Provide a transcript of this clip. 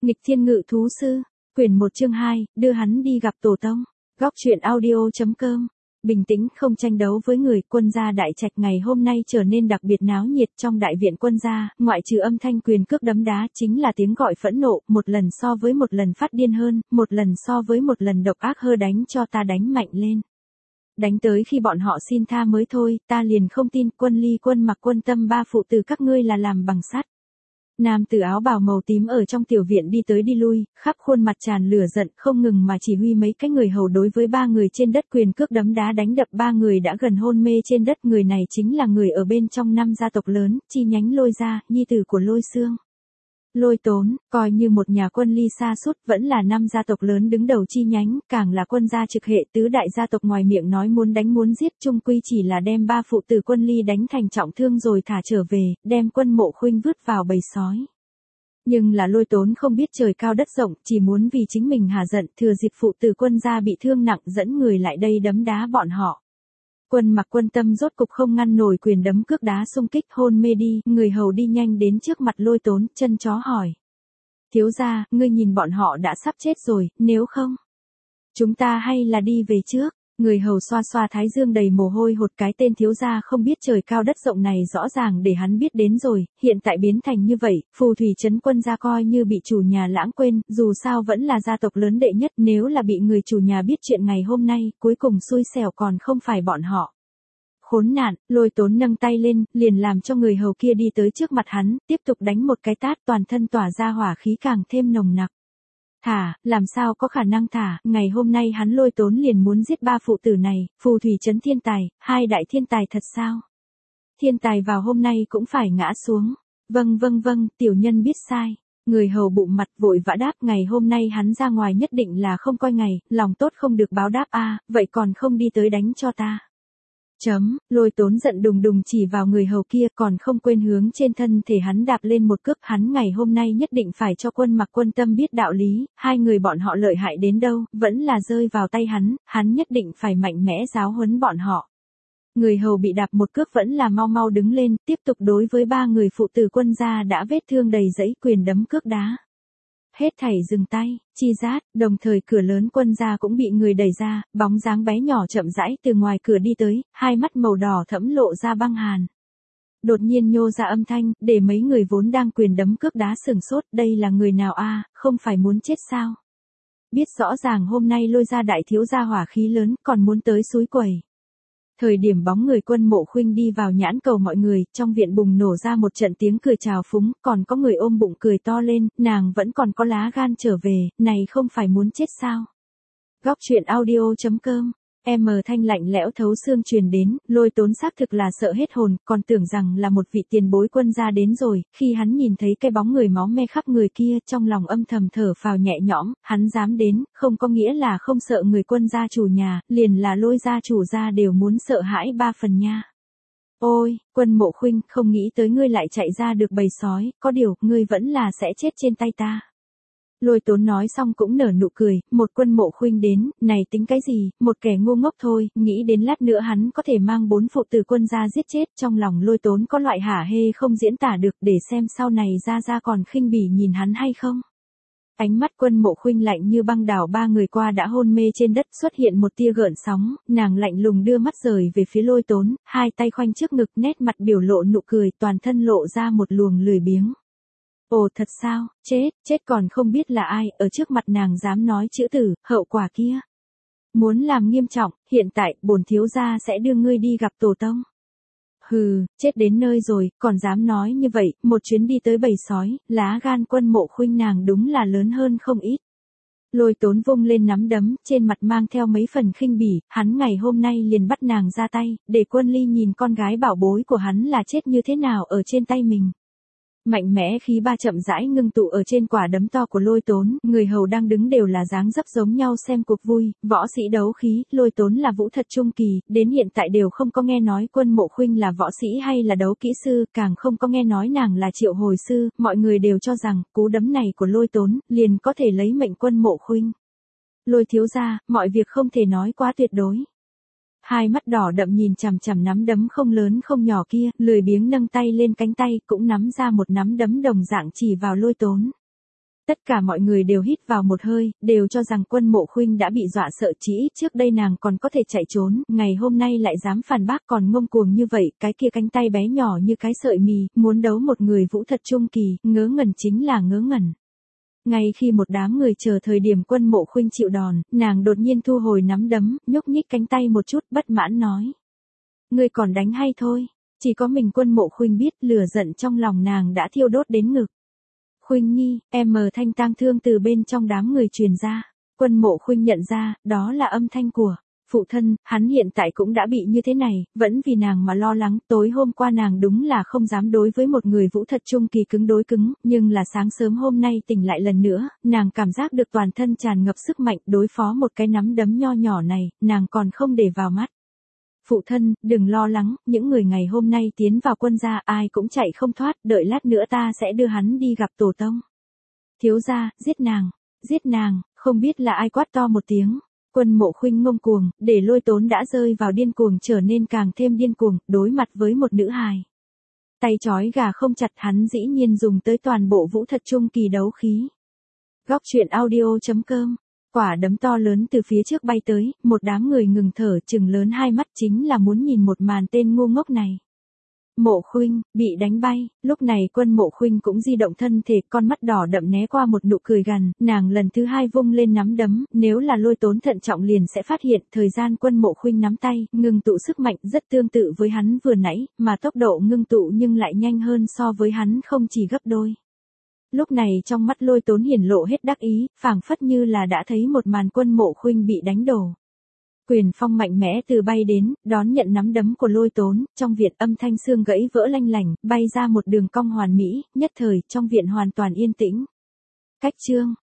Nghịch thiên ngự thú sư, quyển 1 chương 2, đưa hắn đi gặp tổ tông. Góc truyện audio.com. Bình tĩnh không tranh đấu với người, quân gia đại trạch ngày hôm nay trở nên đặc biệt náo nhiệt. Trong đại viện quân gia, ngoại trừ âm thanh quyền cước đấm đá chính là tiếng gọi phẫn nộ, một lần so với một lần phát điên hơn, một lần so với một lần độc ác hơn, đánh cho ta đánh mạnh lên. Đánh tới khi bọn họ xin tha mới thôi, ta liền không tin. Quân Ly, Quân Mặc, Quân Tâm, ba phụ tử các ngươi là làm bằng sắt. Nam tử áo bào màu tím ở trong tiểu viện đi tới đi lui, khắp khuôn mặt tràn lửa giận, không ngừng mà chỉ huy mấy cái người hầu đối với ba người trên đất quyền cước đấm đá đánh đập. Ba người đã gần hôn mê trên đất. Người này chính là người ở bên trong 5 gia tộc lớn, chi nhánh Lôi gia, nhi tử của Lôi Xương. Lôi Tốn, coi như một nhà quân ly xa suốt, vẫn là 5 gia tộc lớn đứng đầu chi nhánh, càng là quân gia trực hệ. Tứ đại gia tộc ngoài miệng nói muốn đánh muốn giết, chung quy chỉ là đem ba phụ tử Quân Ly đánh thành trọng thương rồi thả trở về, đem Quân Mộ Khuynh vứt vào bầy sói. Nhưng là Lôi Tốn không biết trời cao đất rộng, chỉ muốn vì chính mình hả giận, thừa dịp phụ tử quân gia bị thương nặng dẫn người lại đây đấm đá bọn họ. Quân Mặc, Quân Tâm rốt cục không ngăn nổi quyền đấm cước đá xung kích, hôn mê đi. Người hầu đi nhanh đến trước mặt Lôi Tốn, chân chó hỏi: thiếu gia, ngươi nhìn bọn họ đã sắp chết rồi, nếu không, chúng ta hay là đi về trước. Người hầu xoa xoa thái dương đầy mồ hôi hột, cái tên thiếu gia không biết trời cao đất rộng này rõ ràng để hắn biết đến rồi, hiện tại biến thành như vậy, phù thủy trấn quân gia coi như bị chủ nhà lãng quên, dù sao vẫn là gia tộc lớn đệ nhất, nếu là bị người chủ nhà biết chuyện ngày hôm nay, cuối cùng xui xẻo còn không phải bọn họ. Khốn nạn. Lôi Tốn nâng tay lên, liền làm cho người hầu kia đi tới trước mặt hắn, tiếp tục đánh một cái tát, toàn thân tỏa ra hỏa khí càng thêm nồng nặc. Thả, làm sao có khả năng thả, ngày hôm nay hắn Lôi Tốn liền muốn giết ba phụ tử này, phù thủy trấn thiên tài, hai đại thiên tài thật sao? Thiên tài vào hôm nay cũng phải ngã xuống. Vâng, tiểu nhân biết sai. Người hầu bụng mặt vội vã đáp, ngày hôm nay hắn ra ngoài nhất định là không coi ngày, lòng tốt không được báo đáp a, vậy còn không đi tới đánh cho ta. Lôi Tốn giận đùng đùng chỉ vào người hầu kia, còn không quên hướng trên thân thể hắn đạp lên một cước. Hắn ngày hôm nay nhất định phải cho Quân Mặc, Quân Tâm biết đạo lý, hai người bọn họ lợi hại đến đâu, vẫn là rơi vào tay hắn nhất định phải mạnh mẽ giáo huấn bọn họ. Người hầu bị đạp một cước vẫn là mau mau đứng lên, tiếp tục đối với ba người phụ tử quân gia đã vết thương đầy dẫy quyền đấm cước đá. Hết thảy dừng tay, chi rát, đồng thời cửa lớn quân gia cũng bị người đẩy ra, bóng dáng bé nhỏ chậm rãi từ ngoài cửa đi tới, hai mắt màu đỏ thẫm lộ ra băng hàn. Đột nhiên nhô ra âm thanh, để mấy người vốn đang quyền đấm cước đá sửng sốt, đây là người nào a, không phải muốn chết sao? Biết rõ ràng hôm nay Lôi gia đại thiếu gia hỏa khí lớn, còn muốn tới xúi quẩy. Thời điểm bóng người Quân Mộ Khuynh đi vào nhãn cầu mọi người, trong viện bùng nổ ra một trận tiếng cười chào phúng, còn có người ôm bụng cười to lên, nàng vẫn còn có lá gan trở về, này không phải muốn chết sao? Góc truyện audio.com. Thanh lạnh lẽo thấu xương truyền đến, Lôi Tốn xác thực là sợ hết hồn, còn tưởng rằng là một vị tiền bối quân gia đến rồi, khi hắn nhìn thấy cái bóng người máu me khắp người kia, trong lòng âm thầm thở phào nhẹ nhõm, hắn dám đến, không có nghĩa là không sợ người quân gia chủ nhà, liền là Lôi gia chủ gia đều muốn sợ hãi ba phần nha. Ôi, Quân Mộ Khuynh, không nghĩ tới ngươi lại chạy ra được bầy sói, có điều, ngươi vẫn là sẽ chết trên tay ta. Lôi Tốn nói xong cũng nở nụ cười, một Quân Mộ Khuynh đến, này tính cái gì, một kẻ ngu ngốc thôi, nghĩ đến lát nữa hắn có thể mang 4 phụ tử quân gia giết chết, trong lòng Lôi Tốn có loại hả hê không diễn tả được, để xem sau này ra còn khinh bỉ nhìn hắn hay không. Ánh mắt Quân Mộ Khuynh lạnh như băng, đảo ba người qua đã hôn mê trên đất, xuất hiện một tia gợn sóng, nàng lạnh lùng đưa mắt rời về phía Lôi Tốn, hai tay khoanh trước ngực, nét mặt biểu lộ nụ cười, toàn thân lộ ra một luồng lười biếng. Ồ thật sao, chết còn không biết là ai, ở trước mặt nàng dám nói chữ tử, hậu quả kia. Muốn làm nghiêm trọng, hiện tại, bổn thiếu gia sẽ đưa ngươi đi gặp tổ tông. Hừ, chết đến nơi rồi, còn dám nói như vậy, một chuyến đi tới bầy sói, lá gan Quân Mộ Khuynh nàng đúng là lớn hơn không ít. Lôi Tốn vung lên nắm đấm, trên mặt mang theo mấy phần khinh bỉ, hắn ngày hôm nay liền bắt nàng ra tay, để Quân Ly nhìn con gái bảo bối của hắn là chết như thế nào ở trên tay mình. Mạnh mẽ khí ba chậm rãi ngưng tụ ở trên quả đấm to của Lôi Tốn, người hầu đang đứng đều là dáng dấp giống nhau xem cuộc vui, võ sĩ đấu khí, Lôi Tốn là vũ thật trung kỳ, đến hiện tại đều không có nghe nói Quân Mộ Khuynh là võ sĩ hay là đấu kỹ sư, càng không có nghe nói nàng là triệu hồi sư, mọi người đều cho rằng, cú đấm này của Lôi Tốn, liền có thể lấy mệnh Quân Mộ Khuynh. Lôi thiếu gia, mọi việc không thể nói quá tuyệt đối. Hai mắt đỏ đậm nhìn chằm chằm nắm đấm không lớn không nhỏ kia, lười biếng nâng tay lên cánh tay, cũng nắm ra một nắm đấm đồng dạng chỉ vào Lôi Tốn. Tất cả mọi người đều hít vào một hơi, đều cho rằng Quân Mộ Khuynh đã bị dọa sợ, chỉ ít trước đây nàng còn có thể chạy trốn, ngày hôm nay lại dám phản bác còn ngông cuồng như vậy, cái kia cánh tay bé nhỏ như cái sợi mì, muốn đấu một người vũ thật trung kỳ, ngớ ngẩn chính là ngớ ngẩn. Ngay khi một đám người chờ thời điểm Quân Mộ Khuynh chịu đòn, nàng đột nhiên thu hồi nắm đấm, nhúc nhích cánh tay một chút, bất mãn nói. Ngươi còn đánh hay thôi, chỉ có mình Quân Mộ Khuynh biết lửa giận trong lòng nàng đã thiêu đốt đến ngực. Khuynh nhi, thanh tang thương từ bên trong đám người truyền ra. Quân Mộ Khuynh nhận ra, đó là âm thanh của phụ thân, hắn hiện tại cũng đã bị như thế này, vẫn vì nàng mà lo lắng, tối hôm qua nàng đúng là không dám đối với một người vũ thật trung kỳ cứng đối cứng, nhưng là sáng sớm hôm nay tỉnh lại lần nữa, nàng cảm giác được toàn thân tràn ngập sức mạnh đối phó một cái nắm đấm nho nhỏ này, nàng còn không để vào mắt. Phụ thân, đừng lo lắng, những người ngày hôm nay tiến vào quân gia ai cũng chạy không thoát, đợi lát nữa ta sẽ đưa hắn đi gặp tổ tông. Thiếu gia, giết nàng, không biết là ai quát to một tiếng. Quân Mộ Khuynh ngông cuồng, để Lôi Tốn đã rơi vào điên cuồng trở nên càng thêm điên cuồng, đối mặt với một nữ hài. Tay trói gà không chặt, hắn dĩ nhiên dùng tới toàn bộ vũ thật trung kỳ đấu khí. Góc truyện audio.com. Quả đấm to lớn từ phía trước bay tới, một đám người ngừng thở trừng lớn hai mắt chính là muốn nhìn một màn tên ngu ngốc này. Mộ Khuynh, bị đánh bay, lúc này Quân Mộ Khuynh cũng di động thân thể, con mắt đỏ đậm né qua một nụ cười gằn, nàng lần thứ hai vung lên nắm đấm, nếu là Lôi Tốn thận trọng liền sẽ phát hiện, thời gian Quân Mộ Khuynh nắm tay, ngưng tụ sức mạnh rất tương tự với hắn vừa nãy, mà tốc độ ngưng tụ nhưng lại nhanh hơn so với hắn không chỉ gấp đôi. Lúc này trong mắt Lôi Tốn hiển lộ hết đắc ý, phảng phất như là đã thấy một màn Quân Mộ Khuynh bị đánh đổ. Quyền phong mạnh mẽ từ bay đến, đón nhận nắm đấm của Lôi Tốn, trong viện âm thanh xương gãy vỡ lanh lảnh, bay ra một đường cong hoàn mỹ, nhất thời trong viện hoàn toàn yên tĩnh. Cách chương